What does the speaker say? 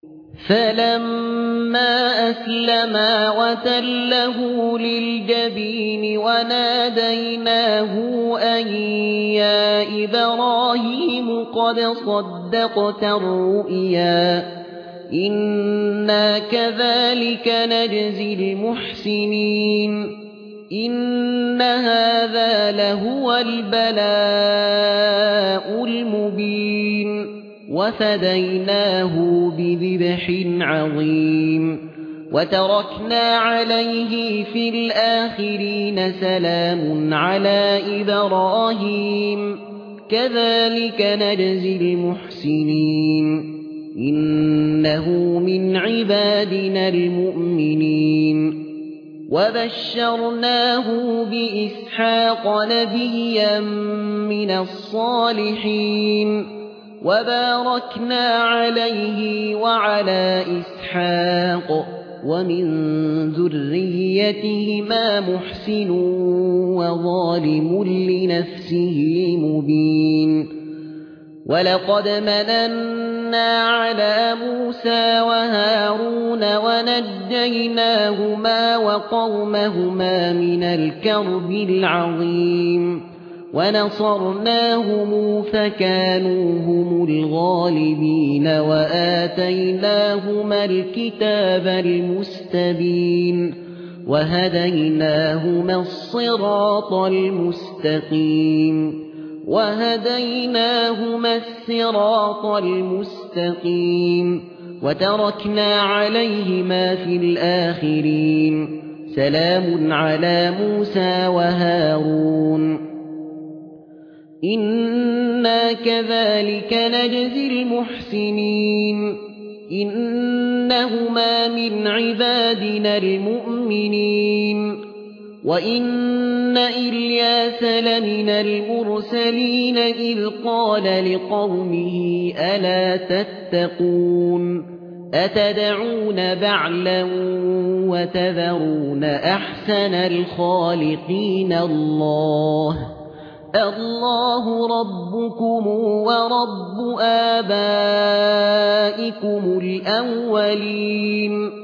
فلما أسلما وتله للجبين وناديناه أن يا إبراهيم قد صدقت الرؤيا إنا كذلك نجزي المحسنين إن هذا لهو البلاء المبين وفديناه بذبح عظيم وتركنا عليه في الآخرين سلام على إبراهيم كذلك نجزي المحسنين إنه من عبادنا المؤمنين وبشرناه بإسحاق نبيا من الصالحين وباركنا عليه وعلى إسحاق ومن ذريتهما محسن وظالم لنفسه مبين ولقد مننا على موسى وهارون ونجيناهما وقومهما من الكرب العظيم ونصرناهم فكانوا هم الغالبين وآتيناهما الكتاب المستبين وهديناهما الصراط المستقيم وتركنا عليهما في الآخرين سلام على موسى وهارون إنا كذلك نجزي المحسنين إنهما من عبادنا المؤمنين وإن إلياس لمن المرسلين إذ قال لقومه ألا تتقون أتدعون بعلا وتذرون أحسن الخالقين الله ربكم ورب آبائكم الأولين